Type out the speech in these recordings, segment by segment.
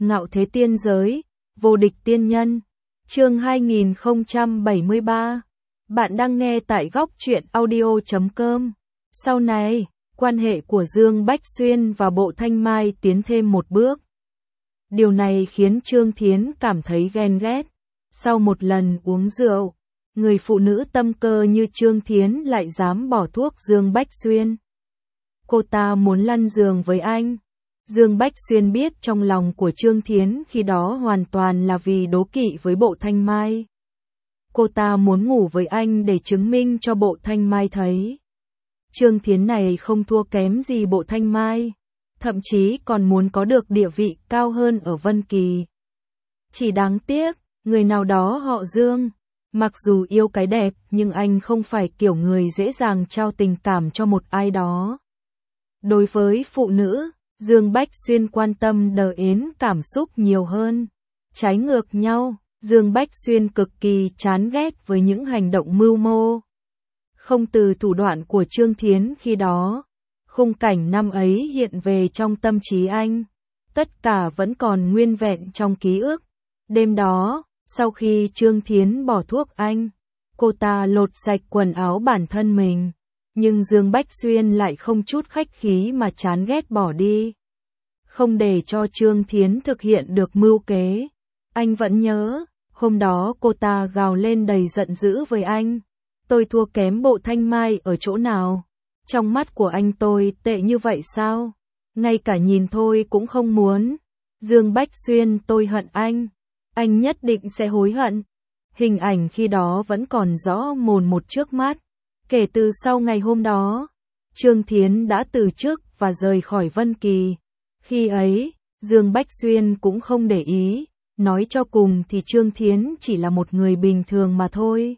Ngạo thế tiên giới, vô địch tiên nhân. Chương 2073. Bạn đang nghe tại góc truyện audio.com. Sau này, quan hệ của Dương Bách Xuyên và Bộ Thanh Mai tiến thêm một bước. Điều này khiến Trương Thiến cảm thấy ghen ghét. Sau một lần uống rượu, người phụ nữ tâm cơ như Trương Thiến lại dám bỏ thuốc Dương Bách Xuyên. Cô ta muốn lăn giường với anh. Dương Bách Xuyên biết trong lòng của Trương Thiến khi đó hoàn toàn là vì đố kỵ với Bộ Thanh Mai. Cô ta muốn ngủ với anh để chứng minh cho Bộ Thanh Mai thấy. Trương Thiến này không thua kém gì Bộ Thanh Mai, thậm chí còn muốn có được địa vị cao hơn ở Vân Kỳ. Chỉ đáng tiếc, người nào đó họ Dương, mặc dù yêu cái đẹp nhưng anh không phải kiểu người dễ dàng trao tình cảm cho một ai đó. Đối với phụ nữ, Dương Bách Xuyên quan tâm đến cảm xúc nhiều hơn. Trái ngược nhau, Dương Bách Xuyên cực kỳ chán ghét với những hành động mưu mô không từ thủ đoạn của Trương Thiến khi đó. Khung cảnh năm ấy hiện về trong tâm trí anh. Tất cả vẫn còn nguyên vẹn trong ký ức. Đêm đó, sau khi Trương Thiến bỏ thuốc anh, cô ta lột sạch quần áo bản thân mình. Nhưng Dương Bách Xuyên lại không chút khách khí mà chán ghét bỏ đi. Không để cho Trương Thiến thực hiện được mưu kế. Anh vẫn nhớ, hôm đó cô ta gào lên đầy giận dữ với anh. Tôi thua kém Bộ Thanh Mai ở chỗ nào? Trong mắt của anh tôi tệ như vậy sao? Ngay cả nhìn thôi cũng không muốn. Dương Bách Xuyên, tôi hận anh. Anh nhất định sẽ hối hận. Hình ảnh khi đó vẫn còn rõ mồn một trước mắt. Kể từ sau ngày hôm đó, Trương Thiến đã từ chức và rời khỏi Vân Kỳ. Khi ấy, Dương Bách Xuyên cũng không để ý. Nói cho cùng thì Trương Thiến chỉ là một người bình thường mà thôi.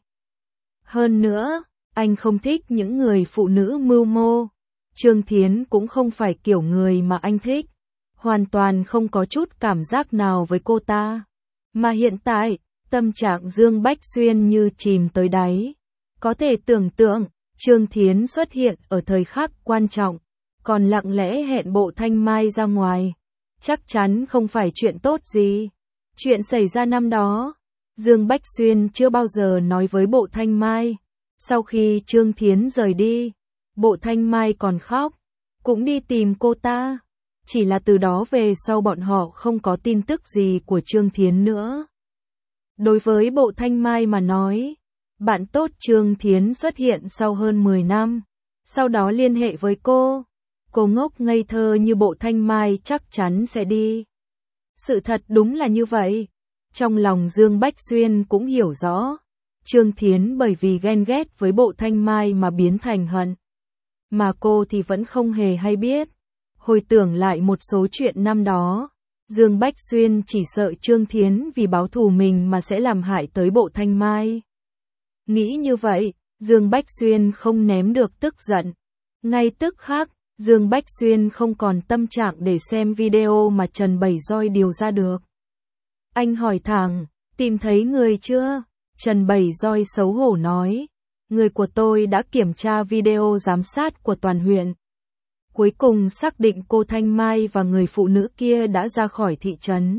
Hơn nữa, anh không thích những người phụ nữ mưu mô. Trương Thiến cũng không phải kiểu người mà anh thích. Hoàn toàn không có chút cảm giác nào với cô ta. Mà hiện tại, tâm trạng Dương Bách Xuyên như chìm tới đáy. Có thể tưởng tượng, Trương Thiến xuất hiện ở thời khắc quan trọng, còn lặng lẽ hẹn Bộ Thanh Mai ra ngoài. Chắc chắn không phải chuyện tốt gì. Chuyện xảy ra năm đó, Dương Bách Xuyên chưa bao giờ nói với Bộ Thanh Mai. Sau khi Trương Thiến rời đi, Bộ Thanh Mai còn khóc, cũng đi tìm cô ta. Chỉ là từ đó về sau bọn họ không có tin tức gì của Trương Thiến nữa. Đối với Bộ Thanh Mai mà nói, bạn tốt Trương Thiến xuất hiện sau hơn 10 năm, sau đó liên hệ với cô. Cô ngốc ngây thơ như Bộ Thanh Mai chắc chắn sẽ đi. Sự thật đúng là như vậy. Trong lòng Dương Bách Xuyên cũng hiểu rõ, Trương Thiến bởi vì ghen ghét với Bộ Thanh Mai mà biến thành hận. Mà cô thì vẫn không hề hay biết. Hồi tưởng lại một số chuyện năm đó, Dương Bách Xuyên chỉ sợ Trương Thiến vì báo thù mình mà sẽ làm hại tới Bộ Thanh Mai. Nghĩ như vậy, Dương Bách Xuyên không ném được tức giận. Ngay tức khắc, Dương Bách Xuyên không còn tâm trạng để xem video mà Trần Bảy Roi điều ra được. Anh hỏi thẳng, tìm thấy người chưa? Trần Bảy Roi xấu hổ nói, người của tôi đã kiểm tra video giám sát của toàn huyện. Cuối cùng xác định cô Thanh Mai và người phụ nữ kia đã ra khỏi thị trấn.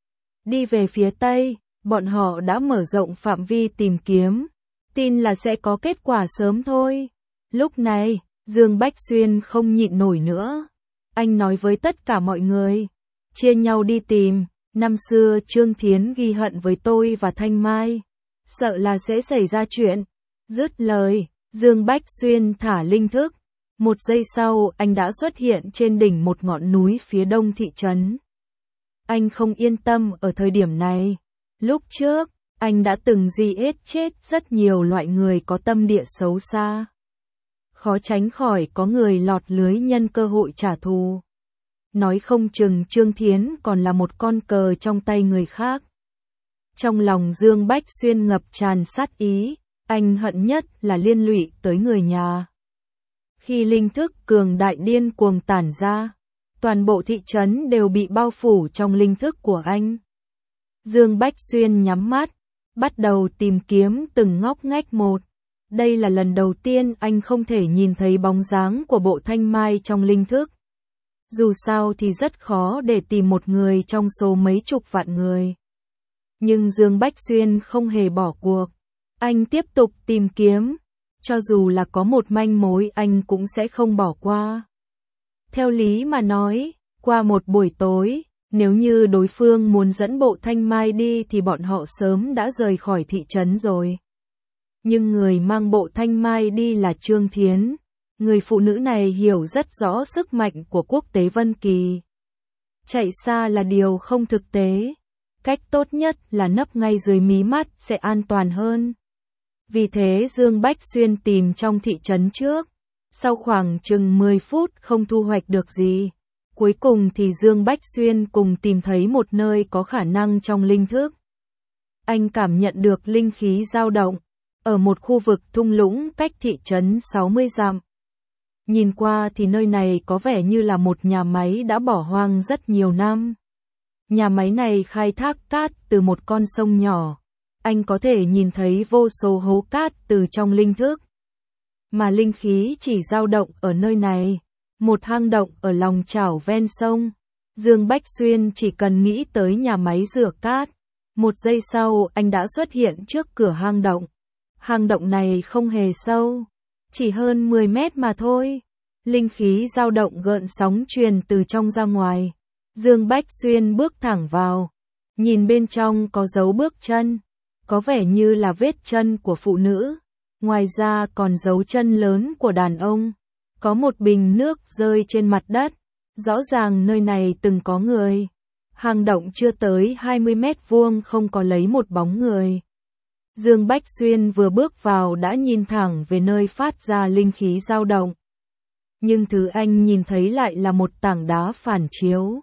Đi về phía Tây, bọn họ đã mở rộng phạm vi tìm kiếm. Tin là sẽ có kết quả sớm thôi. Lúc này, Dương Bách Xuyên không nhịn nổi nữa. Anh nói với tất cả mọi người, chia nhau đi tìm. Năm xưa Trương Thiến ghi hận với tôi và Thanh Mai, sợ là sẽ xảy ra chuyện. Dứt lời, Dương Bách Xuyên thả linh thức. Một giây sau anh đã xuất hiện trên đỉnh một ngọn núi phía đông thị trấn. Anh không yên tâm ở thời điểm này. Lúc trước, anh đã từng giết chết rất nhiều loại người có tâm địa xấu xa. Khó tránh khỏi có người lọt lưới nhân cơ hội trả thù. Nói không chừng Trương Thiến còn là một con cờ trong tay người khác. Trong lòng Dương Bách Xuyên ngập tràn sát ý, anh hận nhất là liên lụy tới người nhà. Khi linh thức cường đại điên cuồng tản ra, toàn bộ thị trấn đều bị bao phủ trong linh thức của anh. Dương Bách Xuyên nhắm mắt, bắt đầu tìm kiếm từng ngóc ngách một. Đây là lần đầu tiên anh không thể nhìn thấy bóng dáng của Bộ Thanh Mai trong linh thức. Dù sao thì rất khó để tìm một người trong số mấy chục vạn người. Nhưng Dương Bách Xuyên không hề bỏ cuộc. Anh tiếp tục tìm kiếm. Cho dù là có một manh mối anh cũng sẽ không bỏ qua. Theo lý mà nói, qua một buổi tối, nếu như đối phương muốn dẫn Bộ Thanh Mai đi thì bọn họ sớm đã rời khỏi thị trấn rồi. Nhưng người mang Bộ Thanh Mai đi là Trương Thiến. Người phụ nữ này hiểu rất rõ sức mạnh của quốc tế Vân Kỳ. Chạy xa là điều không thực tế. Cách tốt nhất là nấp ngay dưới mí mắt sẽ an toàn hơn. Vì thế Dương Bách Xuyên tìm trong thị trấn trước. Sau khoảng chừng 10 phút không thu hoạch được gì. Cuối cùng thì Dương Bách Xuyên cùng tìm thấy một nơi có khả năng trong linh thức. Anh cảm nhận được linh khí dao động. Ở một khu vực thung lũng cách thị trấn 60 dặm. Nhìn qua thì nơi này có vẻ như là một nhà máy đã bỏ hoang rất nhiều năm. Nhà máy này khai thác cát từ một con sông nhỏ. Anh có thể nhìn thấy vô số hố cát từ trong linh thức. Mà linh khí chỉ dao động ở nơi này. Một hang động ở lòng chảo ven sông. Dương Bách Xuyên chỉ cần nghĩ tới nhà máy rửa cát. Một giây sau anh đã xuất hiện trước cửa hang động. Hang động này không hề sâu. Chỉ hơn 10 mét mà thôi. Linh khí dao động gợn sóng truyền từ trong ra ngoài. Dương Bách Xuyên bước thẳng vào. Nhìn bên trong có dấu bước chân. Có vẻ như là vết chân của phụ nữ. Ngoài ra còn dấu chân lớn của đàn ông. Có một bình nước rơi trên mặt đất. Rõ ràng nơi này từng có người. Hang động chưa tới 20 mét vuông không có lấy một bóng người. Dương Bách Xuyên vừa bước vào đã nhìn thẳng về nơi phát ra linh khí dao động. Nhưng thứ anh nhìn thấy lại là một tảng đá phản chiếu.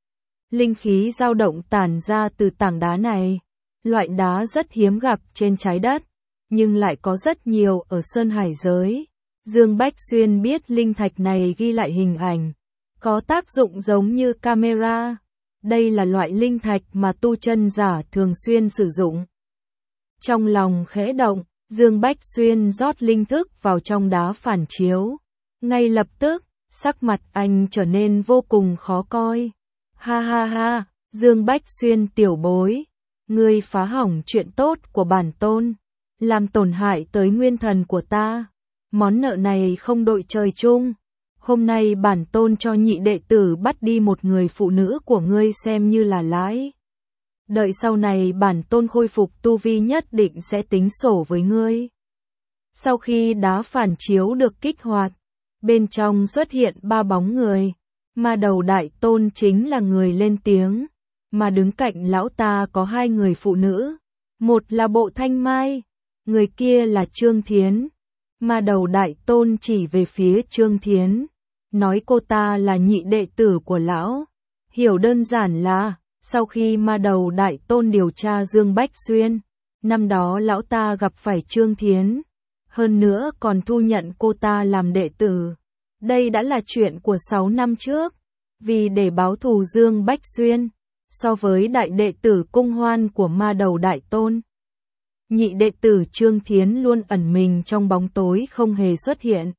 Linh khí dao động tản ra từ tảng đá này. Loại đá rất hiếm gặp trên trái đất, nhưng lại có rất nhiều ở Sơn Hải giới. Dương Bách Xuyên biết linh thạch này ghi lại hình ảnh, có tác dụng giống như camera. Đây là loại linh thạch mà tu chân giả thường xuyên sử dụng. Trong lòng khẽ động, Dương Bách Xuyên rót linh thức vào trong đá phản chiếu. Ngay lập tức, sắc mặt anh trở nên vô cùng khó coi. Ha ha ha, Dương Bách Xuyên tiểu bối. Ngươi phá hỏng chuyện tốt của bản tôn. Làm tổn hại tới nguyên thần của ta. Món nợ này không đội trời chung. Hôm nay bản tôn cho nhị đệ tử bắt đi một người phụ nữ của ngươi xem như là lãi. Đợi sau này bản tôn khôi phục tu vi nhất định sẽ tính sổ với ngươi. Sau khi đá phản chiếu được kích hoạt, bên trong xuất hiện 3 bóng người. Ma Đầu Đại Tôn chính là người lên tiếng. Mà đứng cạnh lão ta có 2 người phụ nữ. Một là Bộ Thanh Mai, người kia là Trương Thiến. Ma Đầu Đại Tôn chỉ về phía Trương Thiến, nói cô ta là nhị đệ tử của lão. Hiểu đơn giản là, sau khi Ma Đầu Đại Tôn điều tra Dương Bách Xuyên, năm đó lão ta gặp phải Trương Thiến, hơn nữa còn thu nhận cô ta làm đệ tử. Đây đã là chuyện của 6 năm trước, vì để báo thù Dương Bách Xuyên, so với đại đệ tử Cung Hoan của Ma Đầu Đại Tôn, nhị đệ tử Trương Thiến luôn ẩn mình trong bóng tối không hề xuất hiện.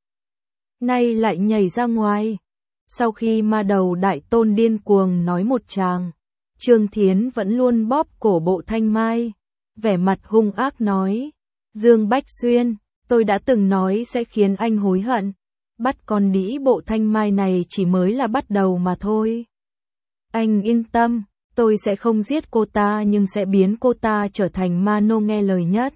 Nay lại nhảy ra ngoài. Sau khi Ma Đầu Đại Tôn điên cuồng nói một tràng, Trương Thiến vẫn luôn bóp cổ Bộ Thanh Mai, vẻ mặt hung ác nói: Dương Bách Xuyên, tôi đã từng nói sẽ khiến anh hối hận. Bắt con đĩ Bộ Thanh Mai này chỉ mới là bắt đầu mà thôi. Anh yên tâm, tôi sẽ không giết cô ta nhưng sẽ biến cô ta trở thành ma nô nghe lời nhất.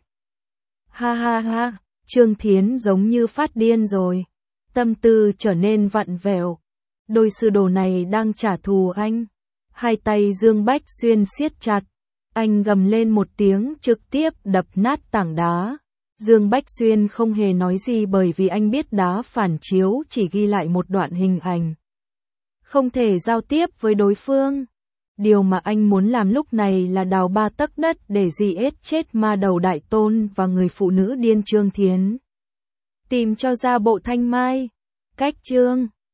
Ha ha ha, Trương Thiến giống như phát điên rồi. Tâm tư trở nên vặn vẹo. Đôi sư đồ này đang trả thù anh. Hai tay Dương Bách Xuyên siết chặt. Anh gầm lên một tiếng trực tiếp đập nát tảng đá. Dương Bách Xuyên không hề nói gì bởi vì anh biết đá phản chiếu chỉ ghi lại một đoạn hình ảnh. Không thể giao tiếp với đối phương. Điều mà anh muốn làm lúc này là đào 3 tấc đất để giết chết Ma Đầu Đại Tôn và người phụ nữ điên Trương Thiến. Tìm cho ra Bộ Thanh Mai. Cách chương